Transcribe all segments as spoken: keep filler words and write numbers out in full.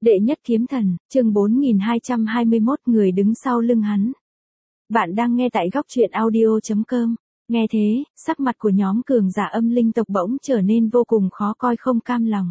Đệ nhất kiếm thần, chương bốn nghìn hai trăm hai mươi mốt người đứng sau lưng hắn. Bạn đang nghe tại góc truyện audio chấm com. Nghe thế, sắc mặt của nhóm cường giả âm linh tộc bỗng trở nên vô cùng khó coi không cam lòng.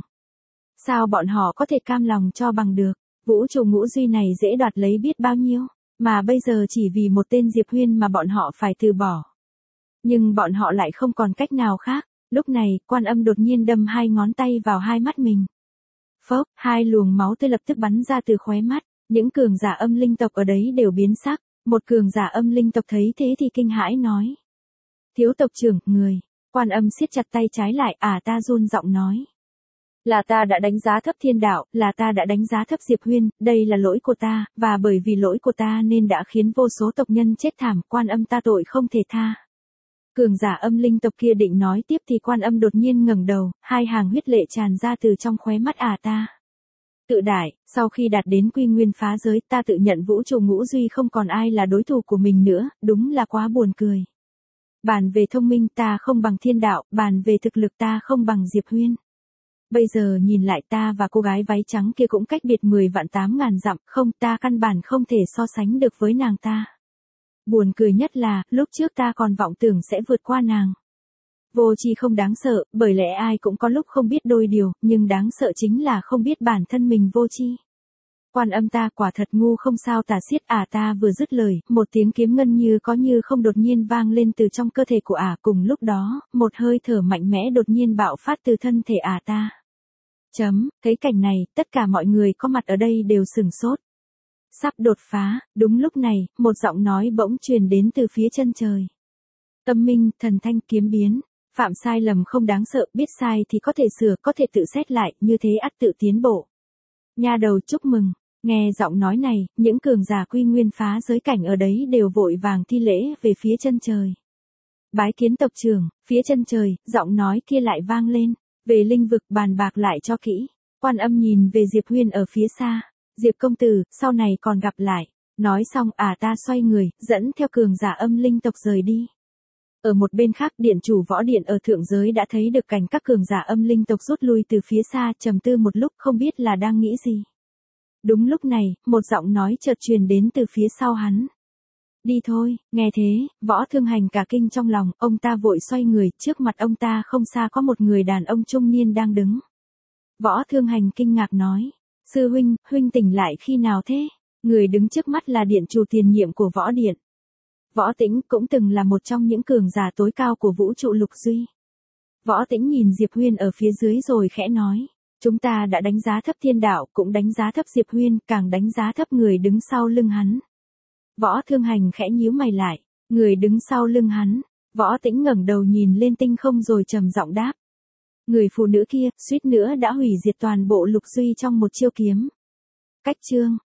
Sao bọn họ có thể cam lòng cho bằng được, vũ trụ ngũ duy này dễ đoạt lấy biết bao nhiêu, mà bây giờ chỉ vì một tên Diệp Huyên mà bọn họ phải từ bỏ. Nhưng bọn họ lại không còn cách nào khác, lúc này, Quan Âm đột nhiên đâm hai ngón tay vào hai mắt mình. Phốc, hai luồng máu tươi lập tức bắn ra từ khóe mắt, những cường giả âm linh tộc ở đấy đều biến sắc, một cường giả âm linh tộc thấy thế thì kinh hãi nói. Thiếu tộc trưởng, người, Quan Âm siết chặt tay trái lại, à ta run giọng nói. Là ta đã đánh giá thấp thiên đạo, là ta đã đánh giá thấp Diệp Huyên, đây là lỗi của ta, và bởi vì lỗi của ta nên đã khiến vô số tộc nhân chết thảm, Quan Âm ta tội không thể tha. Cường giả âm linh tộc kia định nói tiếp thì Quan Âm đột nhiên ngẩng đầu, hai hàng huyết lệ tràn ra từ trong khóe mắt à ta. Tự đại, sau khi đạt đến quy nguyên phá giới ta tự nhận vũ trụ ngũ duy không còn ai là đối thủ của mình nữa, đúng là quá buồn cười. Bàn về thông minh ta không bằng thiên đạo, bàn về thực lực ta không bằng Diệp Huyên. Bây giờ nhìn lại ta và cô gái váy trắng kia cũng cách biệt mười vạn tám ngàn dặm, không ta căn bản không thể so sánh được với nàng ta. Buồn cười nhất là, lúc trước ta còn vọng tưởng sẽ vượt qua nàng. Vô tri không đáng sợ, bởi lẽ ai cũng có lúc không biết đôi điều, nhưng đáng sợ chính là không biết bản thân mình vô tri. Quan Âm ta quả thật ngu không sao tả xiết à ta vừa dứt lời, một tiếng kiếm ngân như có như không đột nhiên vang lên từ trong cơ thể của ả, cùng lúc đó, một hơi thở mạnh mẽ đột nhiên bạo phát từ thân thể ả ta. Chấm, thấy cảnh này, tất cả mọi người có mặt ở đây đều sửng sốt. Sắp đột phá, đúng lúc này, một giọng nói bỗng truyền đến từ phía chân trời. Tâm minh, thần thanh, kiếm biến, phạm sai lầm không đáng sợ, biết sai thì có thể sửa, có thể tự xét lại, như thế ắt tự tiến bộ. Nha đầu chúc mừng, nghe giọng nói này, những cường giả quy nguyên phá giới cảnh ở đấy đều vội vàng thi lễ về phía chân trời. Bái kiến tộc trưởng, phía chân trời, giọng nói kia lại vang lên, về linh vực bàn bạc lại cho kỹ. Quan Âm nhìn về Diệp Huyên ở phía xa. Diệp công tử, sau này còn gặp lại. Nói xong à ta xoay người, dẫn theo cường giả âm linh tộc rời đi. Ở một bên khác điện chủ võ điện ở thượng giới đã thấy được cảnh các cường giả âm linh tộc rút lui từ phía xa, trầm tư một lúc không biết là đang nghĩ gì. Đúng lúc này, một giọng nói chợt truyền đến từ phía sau hắn. Đi thôi, nghe thế, Võ Thương Hành cả kinh trong lòng, ông ta vội xoay người, trước mặt ông ta không xa có một người đàn ông trung niên đang đứng. Võ Thương Hành kinh ngạc nói. Sư huynh, huynh tỉnh lại khi nào thế? Người đứng trước mắt là điện chủ tiền nhiệm của võ điện. Võ Tĩnh cũng từng là một trong những cường giả tối cao của vũ trụ lục duy. Võ Tĩnh nhìn Diệp Huyên ở phía dưới rồi khẽ nói. Chúng ta đã đánh giá thấp thiên đạo, cũng đánh giá thấp Diệp Huyên, càng đánh giá thấp người đứng sau lưng hắn. Võ Thương Hành khẽ nhíu mày lại. Người đứng sau lưng hắn. Võ Tĩnh ngẩng đầu nhìn lên tinh không rồi trầm giọng đáp. Người phụ nữ kia, suýt nữa đã hủy diệt toàn bộ lục duy trong một chiêu kiếm. Cách chương.